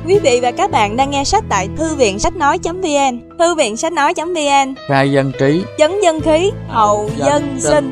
Quý vị và các bạn đang nghe sách tại Thư viện Sách Nói.vn. Thư viện Sách Nói.vn, khai dân trí, chấn dân khí, hậu dân sinh.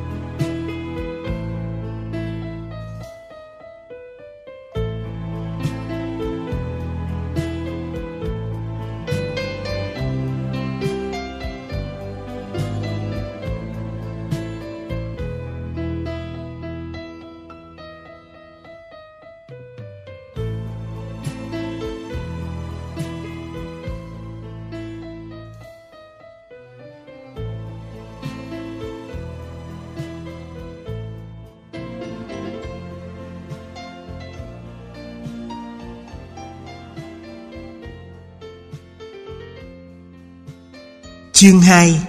Chương 2.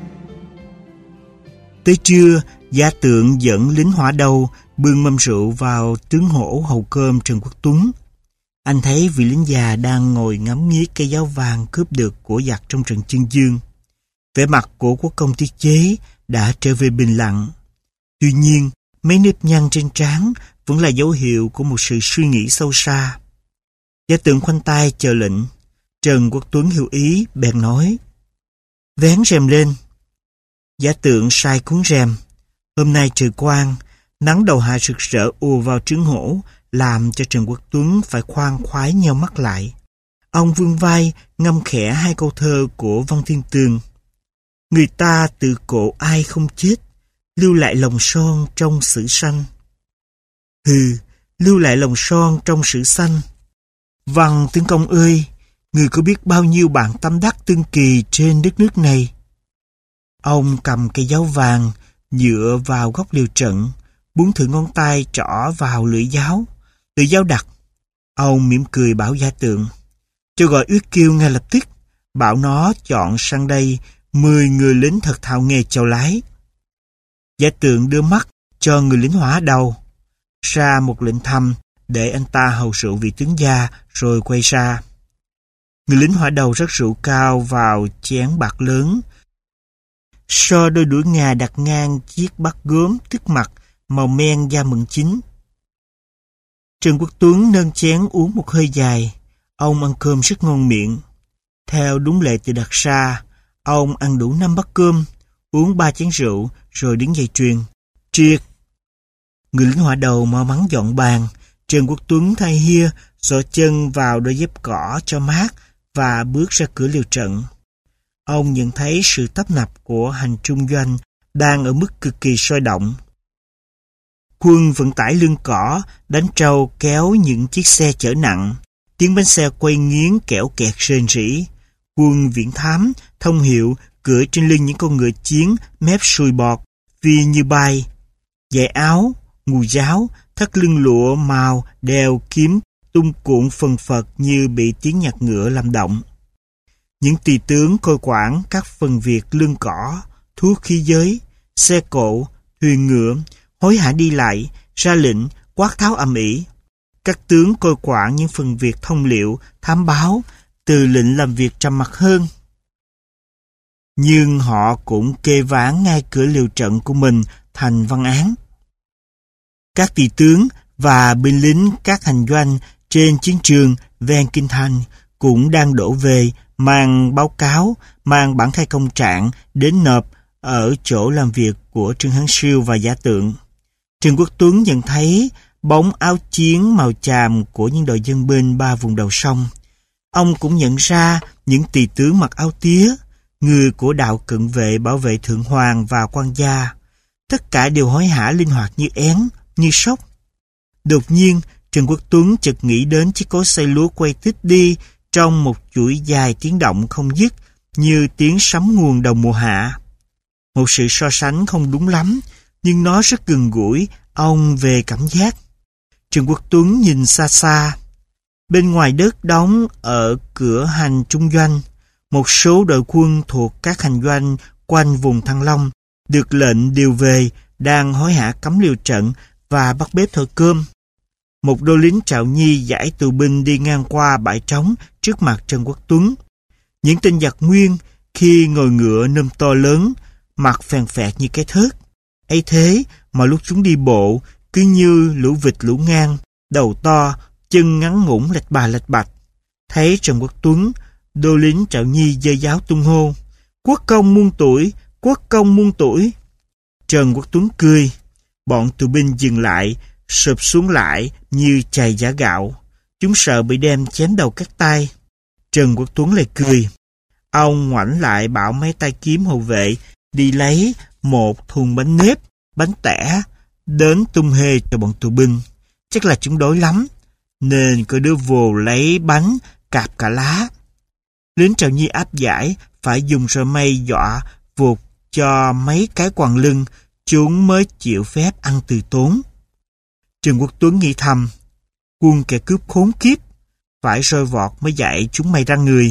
Tới trưa, Gia Tượng dẫn lính hỏa đầu bưng mâm rượu vào trướng hổ hầu cơm Trần Quốc Tuấn. Anh thấy vị lính già đang ngồi ngắm nghía cây giáo vàng cướp được của giặc trong trận Chương Dương. Vẻ mặt của quốc công tiết chế đã trở về bình lặng. Tuy nhiên, mấy nếp nhăn trên trán vẫn là dấu hiệu của một sự suy nghĩ sâu xa. Gia Tượng khoanh tay chờ lệnh. Trần Quốc Tuấn hiểu ý, bèn nói: "Vén rèm lên." Gia Tượng sai cuốn rèm. Hôm nay trời quang, nắng đầu hạ rực rỡ ùa vào trướng hổ, làm cho Trần Quốc Tuấn phải khoan khoái nheo mắt lại. Ông vươn vai ngâm khẽ hai câu thơ của Văn Thiên Tường: "Người ta tự cổ ai không chết, lưu lại lòng son trong sử sanh." Hừ, lưu lại lòng son trong sử sanh. Văn tướng công ơi, người có biết bao nhiêu bạn tâm đắc tương kỳ trên đất nước này? Ông cầm cây giáo vàng, dựa vào góc liều trận, búng thử ngón tay trỏ vào lưỡi giáo đặt. Ông mỉm cười bảo Gia Tượng: "Cho gọi Uyết Kiêu ngay lập tức, bảo nó chọn sang đây 10 người lính thật thạo nghề chèo lái." Gia Tượng đưa mắt cho người lính hỏa đầu, ra một lệnh thầm để anh ta hầu rượu vị tướng gia, rồi quay ra. Người lính hỏa đầu rót rượu cao vào chén bạc lớn, so đôi đũa ngà đặt ngang chiếc bát gốm tức mặt màu men da mận chín. Trần Quốc Tuấn nâng chén uống một hơi dài. Ông ăn cơm rất ngon miệng. Theo đúng lệ từ đặt ra, ông ăn đủ 5 bát cơm, uống 3 chén rượu, rồi đứng dậy truyền: "Triệt." Người lính hỏa đầu mau mắn dọn bàn. Trần Quốc Tuấn thay hia, xỏ chân vào đôi dép cỏ cho mát và bước ra cửa liều trận. Ông nhận thấy sự tấp nập của hành trung doanh đang ở mức cực kỳ sôi động. Quân vận tải lưng cỏ đánh trâu kéo những chiếc xe chở nặng, tiếng bánh xe quay nghiến kẽo kẹt rền rĩ. Quân viễn thám thông hiệu cưỡi trên lưng những con ngựa chiến mép sùi bọt, phi như bay. Dải áo, ngù giáo, thắt lưng lụa màu đeo kiếm tung cuộn phần phật như bị tiếng nhạc ngựa làm động. Những tỳ tướng coi quản các phần việc lưng cỏ, thuốc khí giới, xe cộ, thuyền ngựa hối hả đi lại, ra lệnh quát tháo ầm ĩ. Các tướng coi quản những phần việc thông liệu, thám báo, từ lệnh làm việc trầm mặc hơn. Nhưng họ cũng kê ván ngay cửa liều trận của mình thành văn án. Các tỳ tướng và binh lính các hành doanh trên chiến trường ven kinh thành cũng đang đổ về, mang báo cáo, mang bản khai công trạng đến nộp ở chỗ làm việc của Trương Hán Siêu và Gia Tượng. Trần Quốc Tuấn nhận thấy bóng áo chiến màu chàm của những đội dân binh 3 vùng đầu sông. Ông cũng nhận ra những tỳ tướng mặc áo tía, người của đạo cận vệ bảo vệ thượng hoàng và quan gia. Tất cả đều hối hả linh hoạt như én, như sóc. Đột nhiên, Trần Quốc Tuấn chợt nghĩ đến chiếc cối xay lúa quay tít đi trong một chuỗi dài tiếng động không dứt, như tiếng sấm nguồn đầu mùa hạ. Một sự so sánh không đúng lắm, nhưng nó rất gần gũi ông về cảm giác. Trần Quốc Tuấn nhìn xa xa. Bên ngoài đất đóng ở cửa hành trung doanh, một số đội quân thuộc các hành doanh quanh vùng Thăng Long được lệnh điều về, đang hối hả cắm liều trận và bắt bếp thổi cơm. Một đôi lính Trạo Nhi giải tù binh đi ngang qua bãi trống trước mặt Trần Quốc Tuấn. Những tên giặc Nguyên khi ngồi ngựa nơm to lớn, mặt phèn phẹt như cái thớt. Ấy thế mà lúc chúng đi bộ cứ như lũ vịt lũ ngang, đầu to, chân ngắn ngủn lạch bạch. Thấy Trần Quốc Tuấn, đô lính Trạo Nhi giơ giáo tung hô: Quốc công muôn tuổi, quốc công muôn tuổi. Trần Quốc Tuấn cười. Bọn tù binh dừng lại, sụp xuống lại như chày giã gạo. Chúng sợ bị đem chém đầu cắt tay. Trần Quốc Tuấn lại cười. Ông ngoảnh lại bảo mấy tay kiếm hầu vệ đi lấy một thùng bánh nếp, bánh tẻ, đến tung hê cho bọn tù binh. Chắc là chúng đói lắm, nên có đứa vồ lấy bánh, cạp cả lá. Lính Trào Nhi áp giải, phải dùng roi mây dọa vụt cho mấy cái quàng lưng, chúng mới chịu phép ăn từ tốn. Trần Quốc Tuấn nghĩ thầm, quân kẻ cướp khốn kiếp, phải roi vọt mới dạy chúng mày ra người.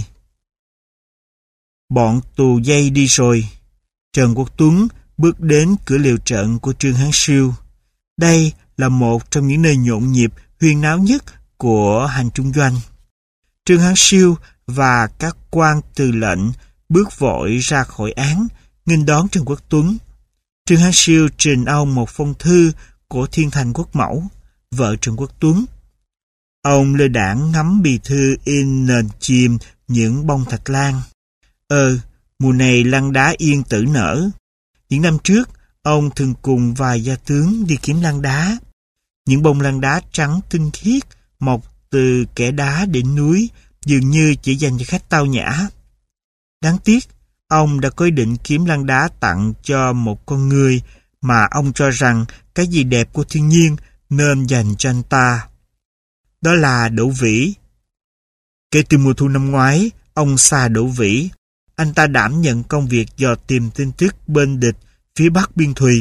Bọn tù dây đi rồi. Trần Quốc Tuấn bước đến cửa liều trận của Trương Hán Siêu. Đây là một trong những nơi nhộn nhịp, huyên náo nhất của hành trung doanh. Trương Hán Siêu và các quan từ lệnh bước vội ra khỏi án, nghênh đón Trần Quốc Tuấn. Trương Hán Siêu trình ông một phong thư của Thiên Thành Quốc Mẫu, vợ Trần Quốc Tuấn. Ông lơ đãng ngắm bì thư in nền chìm những bông thạch lan. Mùa này lăng đá yên tử nở. Những năm trước, ông thường cùng vài gia tướng đi kiếm lăng đá. Những bông lăng đá trắng tinh khiết, mọc từ kẽ đá đến núi, dường như chỉ dành cho khách tao nhã. Đáng tiếc, ông đã có ý định kiếm lăng đá tặng cho một con người mà ông cho rằng cái gì đẹp của thiên nhiên nên dành cho anh ta. Đó là Đỗ Vĩ. Kể từ mùa thu năm ngoái, ông xa Đỗ Vĩ. Anh ta đảm nhận công việc dò tìm tin tức bên địch phía bắc biên thùy.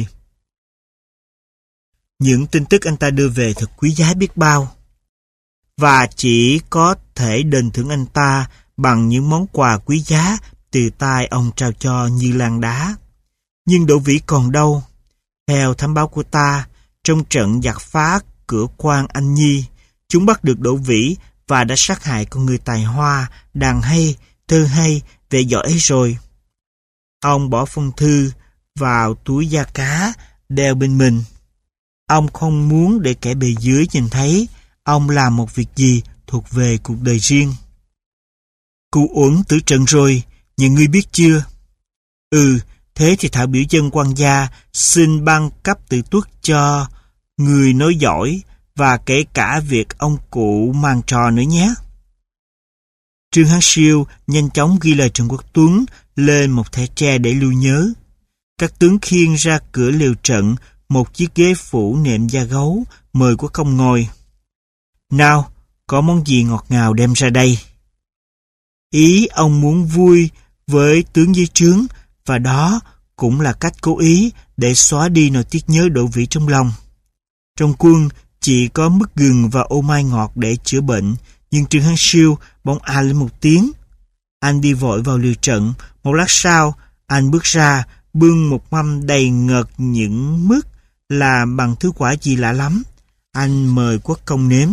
Những tin tức anh ta đưa về thật quý giá biết bao, và chỉ có thể đền thưởng anh ta bằng những món quà quý giá từ tay ông trao cho như lăng đá. Nhưng Đỗ Vĩ còn đâu? Theo thám báo của ta, trong trận giặc phá cửa quan Anh Nhi, chúng bắt được Đỗ Vĩ và đã sát hại con người tài hoa, đàn hay, thơ hay, vẻ giỏi ấy rồi. Ông bỏ phong thư vào túi da cá đeo bên mình. Ông không muốn để kẻ bề dưới nhìn thấy ông làm một việc gì thuộc về cuộc đời riêng. Cụ Uẩn tử trận rồi, nhà ngươi biết chưa? Thế thì thảo biểu dân quan gia xin ban cấp tự tuất cho người nói giỏi, và kể cả việc ông cụ mang trò nữa nhé. Trương Hán Siêu nhanh chóng ghi lời Trần Quốc Tuấn lên một thẻ tre để lưu nhớ. Các tướng khiêng ra cửa liều trận một chiếc ghế phủ nệm da gấu, mời quốc công ngồi. Nào, có món gì ngọt ngào đem ra đây? Ý ông muốn vui với tướng dưới trướng, và đó cũng là cách cố ý để xóa đi nỗi tiếc nhớ Đỗ Vĩ trong lòng. Trong quân chỉ có mứt gừng và ô mai ngọt để chữa bệnh, nhưng Trương Hán Siêu bỗng à lên một tiếng. Anh đi vội vào liều trận. Một lát sau, anh bước ra, bưng một mâm đầy ngợt những mứt làm bằng thứ quả gì lạ lắm. Anh mời quốc công nếm.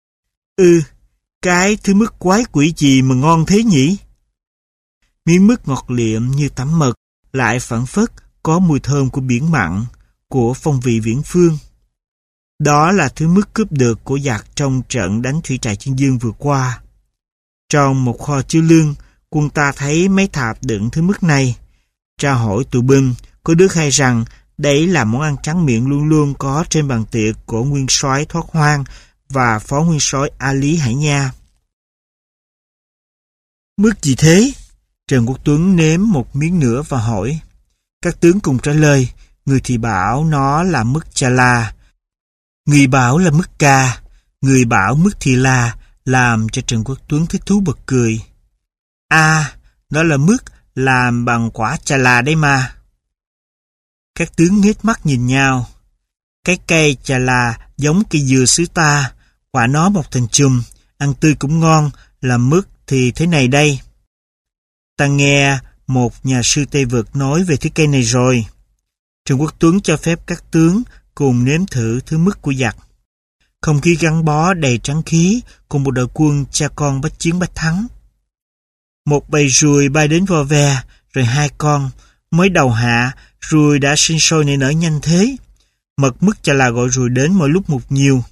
Cái thứ mứt quái quỷ gì mà ngon thế nhỉ? Miếng mứt ngọt liệm như tắm mật, lại phảng phất có mùi thơm của biển mặn, của phong vị viễn phương. Đó là thứ mứt cướp được của giặc trong trận đánh thủy trại Chương Dương vừa qua. Trong một kho chứa lương, quân ta thấy mấy thạp đựng thứ mứt này. Tra hỏi tù binh, có đứa khai rằng đấy là món ăn tráng miệng luôn luôn có trên bàn tiệc của nguyên soái Thoát Hoang và phó nguyên soái A Lý Hải Nha. Mứt gì thế? Trần Quốc Tuấn nếm một miếng nữa và hỏi. Các tướng cùng trả lời, người thì bảo nó là mứt Chà La, người bảo là mứt Ca, người bảo mứt Thì La, làm cho Trần Quốc Tuấn thích thú bật cười. Đó là mứt làm bằng quả Chà La đấy mà. Các tướng nhếch mắt nhìn nhau. Cái cây Chà La giống cây dừa xứ ta, quả nó mọc thành chùm, ăn tươi cũng ngon, làm mứt thì thế này đây. Ta nghe một nhà sư Tây Vực nói về thứ cây này rồi. Trần Quốc Tuấn cho phép các tướng cùng nếm thử thứ mứt của giặc. Không khí gắn bó đầy trắng khí cùng một đội quân cha con bách chiến bách thắng. Một bầy ruồi bay đến vo ve, rồi hai con, mới đầu hạ, ruồi đã sinh sôi nảy nở nhanh thế. Mật mứt Chà La gọi ruồi đến mỗi lúc một nhiều.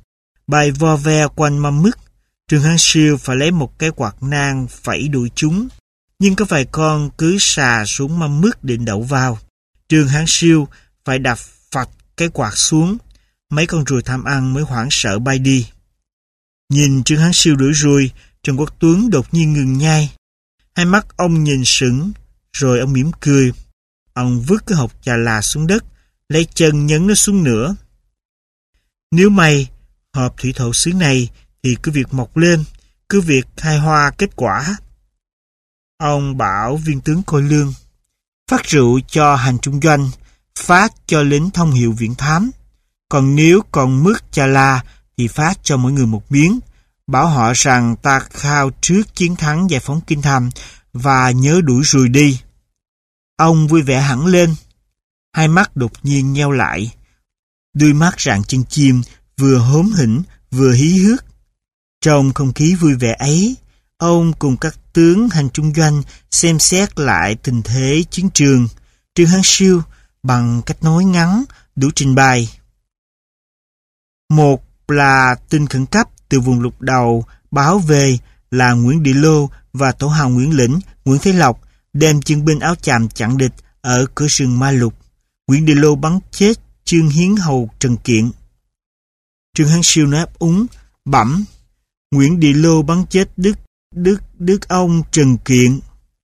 bay vo ve quanh mâm mứt. Trương Hán Siêu phải lấy một cái quạt nang phẩy đuổi chúng, nhưng có vài con cứ xà xuống mâm mứt định đậu vào. Trương Hán Siêu phải đập phạch cái quạt xuống, mấy con ruồi tham ăn mới hoảng sợ bay đi. Nhìn Trương Hán Siêu đuổi ruồi, Trần Quốc Tuấn đột nhiên ngừng nhai. Hai mắt ông nhìn sững, rồi ông mỉm cười. Ông vứt cái hộp chà là xuống đất, lấy chân nhấn nó xuống nữa. Nếu may, hộp thủy thổ sứ này thì cứ việc mọc lên, cứ việc khai hoa kết quả. Ông bảo viên tướng Côi Lương phát rượu cho hành trung doanh, phát cho lính thông hiệu viễn thám. Còn nếu còn mứt chà la thì phát cho mỗi người một miếng, bảo họ rằng ta khao trước chiến thắng giải phóng Kinh Thành và nhớ đuổi ruồi đi. Ông vui vẻ hẳn lên, hai mắt đột nhiên nheo lại, đuôi mắt rạng chân chim, vừa hóm hỉnh vừa hí hước. Trong không khí vui vẻ ấy, ông cùng các tướng hành trung doanh xem xét lại tình thế chiến trường. Trương Hán Siêu bằng cách nói ngắn đủ trình bày. Một là tin khẩn cấp từ vùng lục đầu báo về là Nguyễn Địa Lô và tổ hào Nguyễn Lĩnh, Nguyễn Thế Lộc đem chuyên binh áo chàm chặn địch ở cửa rừng Ma Lục. Nguyễn Địa Lô bắn chết Trương Hiến Hầu Trần Kiện. Trương Hán Siêu nói ấp úng, bẩm: Nguyễn Địa Lô bắn chết Đức ông Trần Kiện.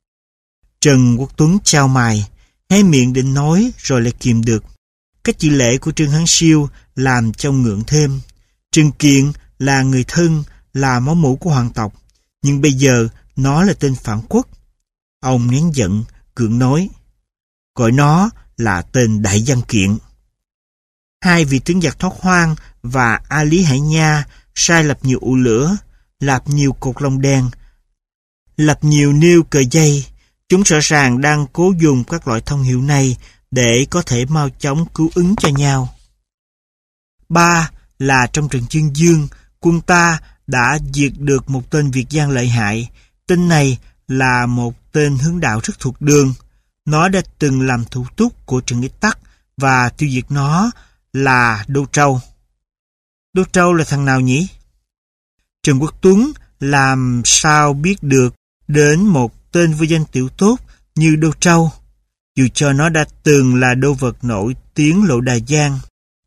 Trần Quốc Tuấn chau mày, hé miệng định nói rồi lại kìm được. Cách chỉ lễ của Trương Hán Siêu làm cho ngượng thêm. Trần Kiện là người thân, là máu mủ của hoàng tộc, nhưng bây giờ nó là tên phản quốc. Ông nén giận, cưỡng nói: gọi nó là tên Đại Văn Kiện. Hai vị tướng giặc Thoát Hoang và A Lý Hải Nha sai lập nhiều ụ lửa, lập nhiều cột lồng đèn, lập nhiều nêu cờ dây. Chúng rõ ràng đang cố dùng các loại thông hiệu này để có thể mau chóng cứu ứng cho nhau. Ba là trong trận Chương Dương, quân ta đã diệt được một tên Việt gian lợi hại. Tên này là một tên hướng đạo rất thuộc đường. Nó đã từng làm thủ túc của Trần Ích Tắc và tiêu diệt nó là Đô Trâu. Đô Trâu là thằng nào nhỉ? Trần Quốc Tuấn làm sao biết được đến một tên vô danh tiểu tốt như Đô Trâu, dù cho nó đã từng là đô vật nổi tiếng Lộ Đà Giang.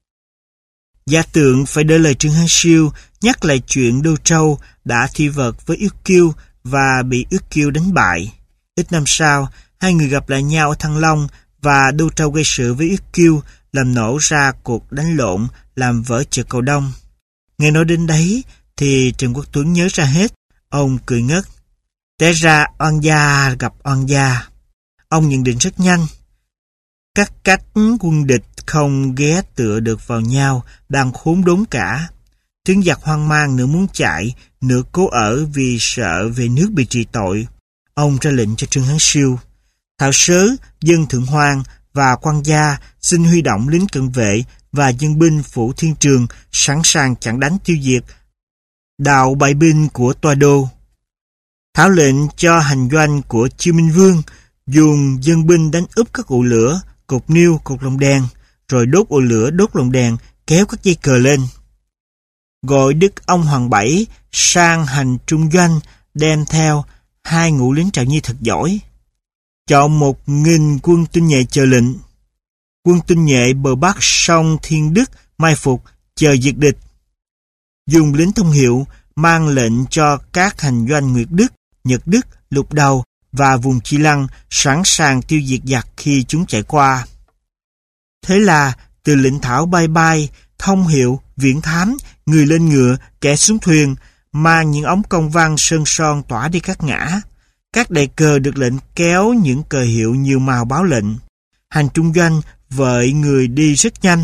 Gia Tượng phải đỡ lời Trương Hán Siêu nhắc lại chuyện Đô Trâu đã thi vật với Yết Kiêu và bị Yết Kiêu đánh bại. Ít năm sau, hai người gặp lại nhau ở Thăng Long và Đô Trâu gây sự với Yết Kiêu, làm nổ ra cuộc đánh lộn, làm vỡ chợ Cầu Đông. Nghe nói đến đấy thì Trần Quốc Tuấn nhớ ra hết. Ông cười ngất. Té ra oan gia gặp oan gia. Ông nhận định rất nhanh. Các cách quân địch không ghé tựa được vào nhau, đang khốn đốn cả. Tướng giặc hoang mang, nửa muốn chạy, nửa cố ở vì sợ về nước bị trị tội. Ông ra lệnh cho Trương Hán Siêu: Thảo Sớ, dân Thượng Hoang và quan gia xin huy động lính cận vệ và dân binh phủ Thiên Trường sẵn sàng chặn đánh tiêu diệt đạo bại binh của Toa Đô. Thảo lệnh cho hành doanh của Chiêu Minh Vương dùng dân binh đánh úp các ụ lửa, cột niêu, cột lồng đèn, rồi đốt ụ lửa, đốt lồng đèn, kéo các dây cờ lên. Gọi Đức ông Hoàng Bảy sang hành trung doanh, đem theo 2 ngũ lính Trào Nhi thật giỏi. Chọn 1000 quân tinh nhuệ chờ lệnh. Quân tinh nhuệ bờ bắc sông Thiên Đức mai phục chờ diệt địch. Dùng lính thông hiệu mang lệnh cho các hành doanh Nguyệt Đức, Nhật Đức, Lục Đầu và vùng Chi Lăng sẵn sàng tiêu diệt giặc khi chúng chạy qua. Thế là từ lệnh thảo bay bay, thông hiệu, viễn thám, người lên ngựa, kẻ xuống thuyền, mang những ống công văn sơn son tỏa đi các ngã. Các đại cờ được lệnh kéo những cờ hiệu nhiều màu báo lệnh. Hành trung doanh vợi người đi rất nhanh.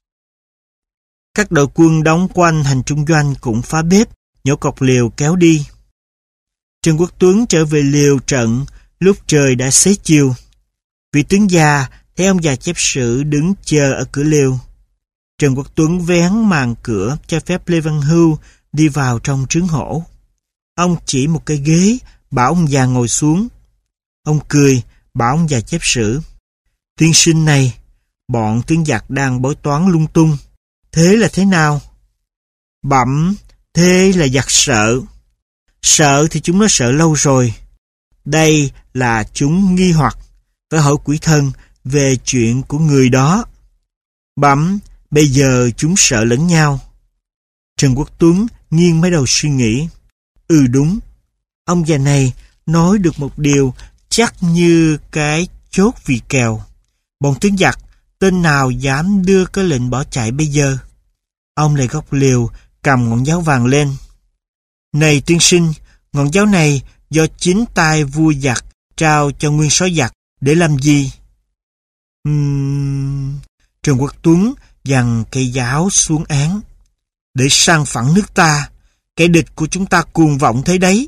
Các đội quân đóng quanh hành trung doanh cũng phá bếp, nhổ cọc liều kéo đi. Trần Quốc Tuấn trở về liều trận lúc trời đã xế chiều. Vị tướng già thấy ông già chép sử đứng chờ ở cửa liều. Trần Quốc Tuấn vén màn cửa cho phép Lê Văn Hưu đi vào trong trướng hổ. Ông chỉ một cái ghế, bảo ông già ngồi xuống. Ông cười, bảo ông già chép sử: Tiên sinh này, bọn tướng giặc đang bói toán lung tung. Thế là thế nào? Bẩm, thế là giặc sợ. Sợ thì chúng nó sợ lâu rồi. Đây là chúng nghi hoặc, phải hỏi quỷ thần về chuyện của người đó. Bẩm, bây giờ chúng sợ lẫn nhau. Trần Quốc Tuấn nghiêng mấy đầu suy nghĩ. Đúng, ông già này nói được một điều chắc như cái chốt vì kèo. Bọn tướng giặc, tên nào dám đưa cái lệnh bỏ chạy bây giờ? Ông lại góc liều, cầm ngọn giáo vàng lên. Này tiên sinh, ngọn giáo này do chính tay vua giặc trao cho nguyên soái giặc để làm gì? Trần Quốc Tuấn giằng cây giáo xuống án. Để sang phẳng nước ta, kẻ địch của chúng ta cuồng vọng thế đấy.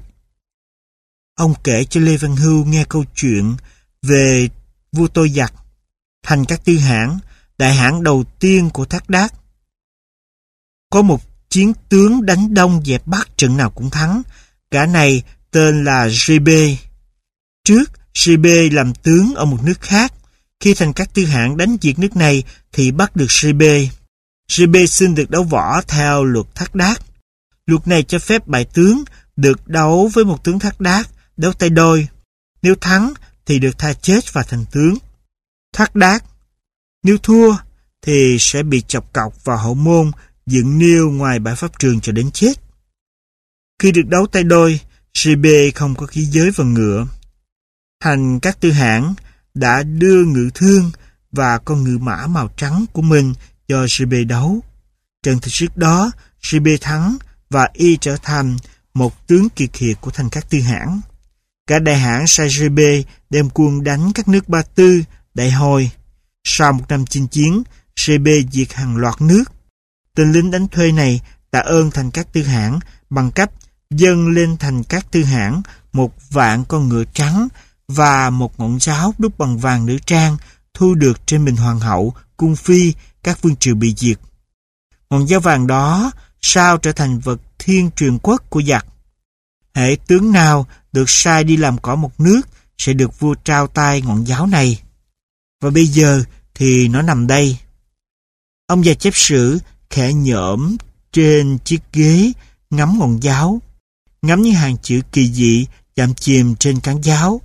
Ông kể cho Lê Văn Hưu nghe câu chuyện về vua tôi giặc, thành các tư hãn, đại hãn đầu tiên của Thác Đác. Có một chiến tướng đánh đông dẹp bắc trận nào cũng thắng. Gã này tên là Giê-bê. Trước, Giê-bê làm tướng ở một nước khác. Khi thành các tư hãn đánh diệt nước này thì bắt được Giê-bê. Giê-bê xin được đấu võ theo luật Thác Đác. Luật này cho phép bại tướng được đấu với một tướng Thác Đác, đấu tay đôi. Nếu thắng thì được tha chết và thành tướng Thác Đác. Nếu thua thì sẽ bị chọc cọc vào hậu môn, dựng niêu ngoài bãi pháp trường cho đến chết. Khi được đấu tay đôi, Giê-bê không có khí giới và ngựa. Thành các tư hãn đã đưa ngự thương và con ngự mã màu trắng của mình cho Giê-bê đấu. Trận thực sức đó, Giê-bê thắng và y trở thành một tướng kiệt hiệt của thành các tư hãn. Cả đại hãn sai Giê-bê đem quân đánh các nước Ba Tư, Đại Hồi. Sau một năm chinh chiến, Giê-bê diệt hàng loạt nước. Tên lính đánh thuê này tạ ơn thành các tư hãn bằng cách dâng lên thành các tư hãn 1,000,000 con ngựa trắng và một ngọn giáo đúc bằng vàng nữ trang thu được trên mình hoàng hậu, cung phi, các vương triều bị diệt. Ngọn giáo vàng đó sao trở thành vật thiên truyền quốc của giặc. Hễ tướng nào được sai đi làm cỏ một nước sẽ được vua trao tay ngọn giáo này. Và bây giờ thì nó nằm đây. Ông già chép sử khẽ nhổm trên chiếc ghế, ngắm ngọn giáo, ngắm những hàng chữ kỳ dị chạm chìm trên cán giáo,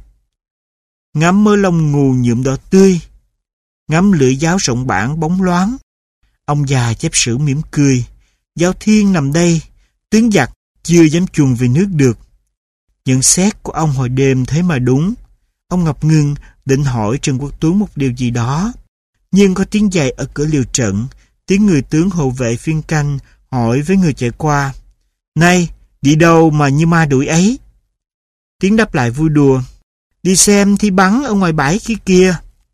ngắm mớ lông ngù nhuộm đỏ tươi, ngắm lưỡi giáo rộng bản bóng loáng. Ông già chép sử mỉm cười. Giáo thiên nằm đây, tướng giặc chưa dám chuồn về nước được. Nhận xét của ông hồi đêm thế mà đúng. Ông ngập ngừng định hỏi Trần Quốc Tuấn một điều gì đó, nhưng có tiếng giày ở cửa liều trận, tiếng người tướng hộ vệ phiên canh hỏi với người chạy qua: "Này, đi đâu mà như ma đuổi ấy?" Tiếng đáp lại vui đùa: "Đi xem thi bắn ở ngoài bãi kia kìa."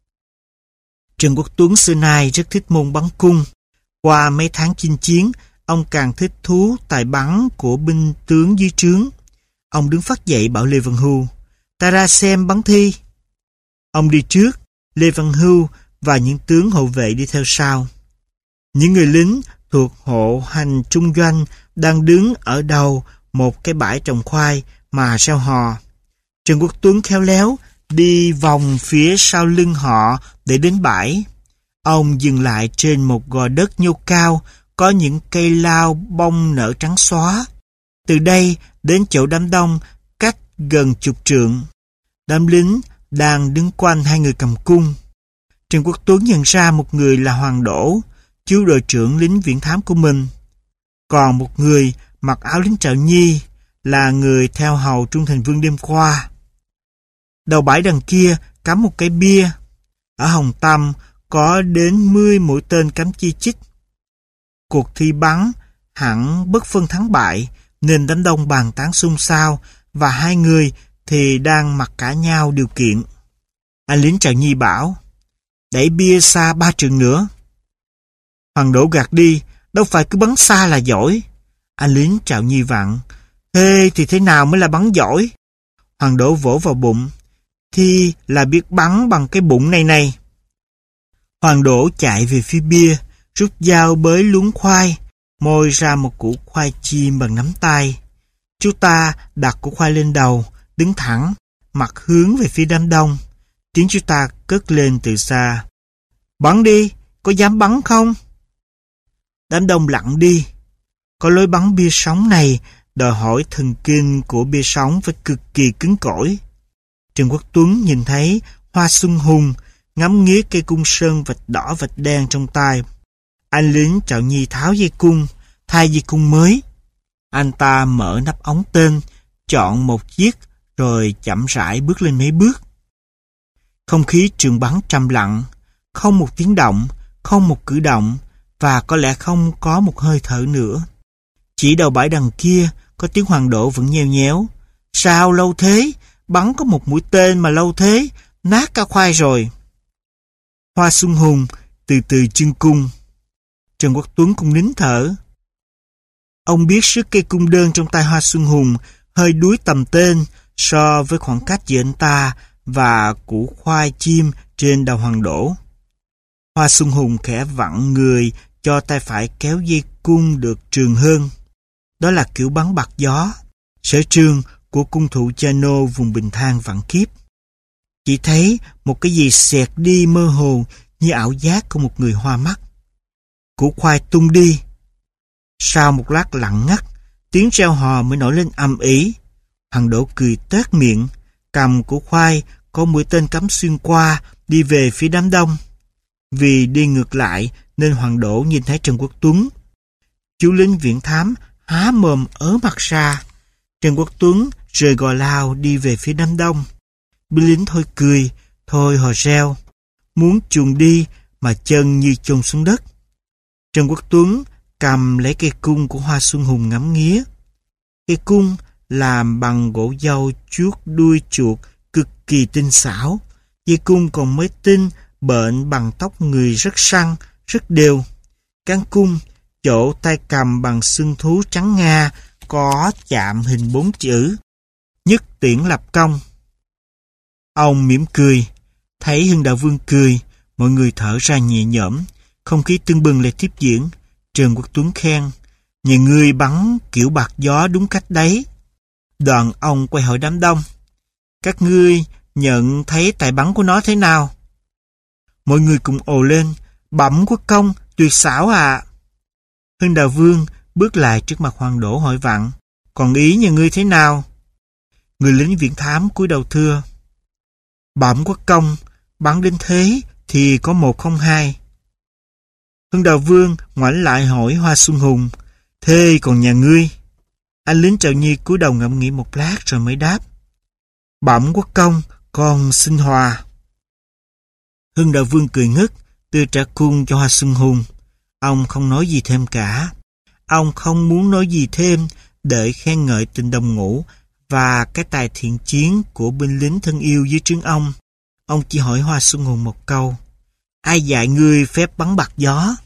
Trần Quốc Tuấn xưa nay rất thích môn bắn cung. Qua mấy tháng chinh chiến, ông càng thích thú tài bắn của binh tướng dưới trướng. Ông đứng phắt dậy bảo Lê Văn Hưu: "Ta ra xem bắn thi." Ông đi trước, Lê Văn Hưu và những tướng hộ vệ đi theo sau. Những người lính thuộc hộ hành trung doanh đang đứng ở đầu một cái bãi trồng khoai mà reo hò. Trần Quốc Tuấn khéo léo đi vòng phía sau lưng họ để đến bãi. Ông dừng lại trên một gò đất nhô cao, có những cây lao bông nở trắng xóa. Từ đây đến chỗ đám đông cách gần 10 trượng. Đám lính đang đứng quanh hai người cầm cung. Trần Quốc Tuấn nhận ra một người là Hoàng Đỗ, chú đội trưởng lính viễn thám của mình. Còn một người mặc áo lính Trạo Nhi là người theo hầu Trung Thành Vương đêm qua. Đầu bãi đằng kia cắm một cái bia. Ở hồng tâm có đến 10 mũi tên cắm chi chít. Cuộc thi bắn hẳn bất phân thắng bại, nên đám đông bàn tán xôn xao, và hai người thì đang mặc cả nhau điều kiện. Anh lính Trạo Nhi bảo: "Đẩy bia xa 3 trượng nữa." Hoàng Đỗ gạt đi: "Đâu phải cứ bắn xa là giỏi." Anh lính Trạo Nhi vặn: "Thế thì thế nào mới là bắn giỏi?" Hoàng Đỗ vỗ vào bụng: "Thì là biết bắn bằng cái bụng này này." Hoàng Đỗ chạy về phía bia, rút dao bới luống khoai, moi ra một củ khoai chim bằng nắm tay. Chú ta đặt củ khoai lên đầu, đứng thẳng, mặt hướng về phía đám đông. Tiếng chú ta cất lên từ xa: "Bắn đi, có dám bắn không?" Đám đông lặng đi. Có lối bắn bia sống này đòi hỏi thần kinh của bia sống phải cực kỳ cứng cỏi. Trần Quốc Tuấn nhìn thấy Hoa Xuân Hùng ngắm nghía cây cung sơn vạch đỏ vạch đen trong tay. Anh lính Trạo Nhi tháo dây cung, thay dây cung mới. Anh ta mở nắp ống tên, chọn một chiếc rồi chậm rãi bước lên mấy bước. Không khí trường bắn trầm lặng, không một tiếng động, không một cử động, và có lẽ không có một hơi thở nữa. Chỉ đầu bãi đằng kia có tiếng Hoàng Đỗ vẫn nheo nhéo. Sao lâu thế? Bắn có một mũi tên mà lâu thế, nát cả khoai rồi. Hoa Xuân Hùng từ từ chưng cung. Trần Quốc Tuấn cũng nín thở. Ông biết sức cây cung đơn trong tay Hoa Xuân Hùng hơi đuối tầm tên so với khoảng cách giữa anh ta và củ khoai chim trên đầu Hoàng Đỗ. Hoa Xuân Hùng khẽ vặn người cho tay phải kéo dây cung được trường hơn. Đó là kiểu bắn bạc gió, sở trường của cung thủ Chano vùng Bình Thang vạn kiếp. Chỉ thấy một cái gì xẹt đi mơ hồ như ảo giác của một người hoa mắt. Củ khoai tung đi. Sau một lát lặng ngắt, tiếng reo hò mới nổi lên ầm ĩ. Hoàng Đỗ cười toét miệng, cầm củ khoai có mũi tên cắm xuyên qua, đi về phía đám đông. Vì đi ngược lại nên Hoàng Đỗ nhìn thấy Trần Quốc Tuấn. Chú lính viễn thám há mồm ớ mặt ra. Trần Quốc Tuấn rời gò lao đi về phía đám đông. Binh lính thôi cười, thôi hò reo, muốn chuồn đi mà chân như chôn xuống đất. Trần Quốc Tuấn cầm lấy cây cung của Hoa Xuân Hùng ngắm nghía. Cây cung làm bằng gỗ dâu chuốt đuôi chuột cực kỳ tinh xảo. Dây cung còn mới tinh, bệnh bằng tóc người rất săn, rất đều. Cán cung, chỗ tay cầm bằng xương thú trắng nga, có chạm hình 4 chữ: Nhất Tiễn Lập Công. Ông mỉm cười, thấy Hưng Đạo Vương cười, mọi người thở ra nhẹ nhõm, không khí tưng bừng lại tiếp diễn. Trần Quốc Tuấn khen: Nhà ngươi bắn kiểu bạc gió đúng cách đấy. Đoạn ông quay hỏi đám đông: Các ngươi nhận thấy tài bắn của nó thế nào? Mọi người cùng ồ lên: Bẩm quốc công, tuyệt xảo à. Hưng Đạo Vương bước lại trước mặt Hoàng Đỗ hỏi vặn: Còn ý nhà ngươi thế nào? Người lính viễn thám cúi đầu thưa: Bẩm quốc công, bắn đến thế thì có 1 không 2. Hưng Đạo Vương ngoảnh lại hỏi Hoa Xuân Hùng: Thế còn nhà ngươi? Anh lính Trạo Nhi cúi đầu ngẫm nghĩ một lát rồi mới đáp: Bẩm quốc công, con xin hòa. Hưng Đạo Vương cười ngất, đưa trả cung cho Hoa Xuân Hùng. Ông không nói gì thêm cả. Ông không muốn nói gì thêm để khen ngợi tình đồng ngũ và cái tài thiện chiến của binh lính thân yêu dưới trướng ông. Ông chỉ hỏi Hoa Xuân Hùng một câu: Ai dạy ngươi phép bắn bạc gió?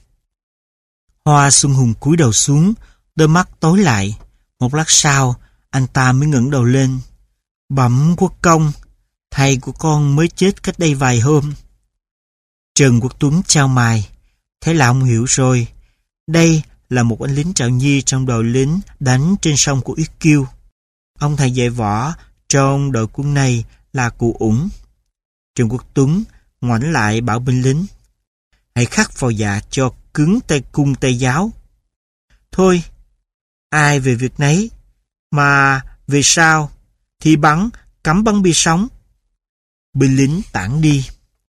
Hoa Xuân Hùng cúi đầu xuống, đôi mắt tối lại. Một lát sau, anh ta mới ngẩng đầu lên: Bẩm quốc công, thầy của con mới chết cách đây vài hôm. Trần Quốc Tuấn chau mày. Thế là ông hiểu rồi. Đây là một anh lính Trạo Nhi trong đội lính đánh trên sông của Yết Kiêu. Ông thầy dạy võ trong đội quân này là Cụ Ủng. Trần Quốc Tuấn ngoảnh lại bảo binh lính: Hãy khắc vào dạ cho cứng tay cung tay giáo. Thôi, ai về việc nấy, mà về sau thì bắn, cắm bắn bia sống. Binh lính tản đi.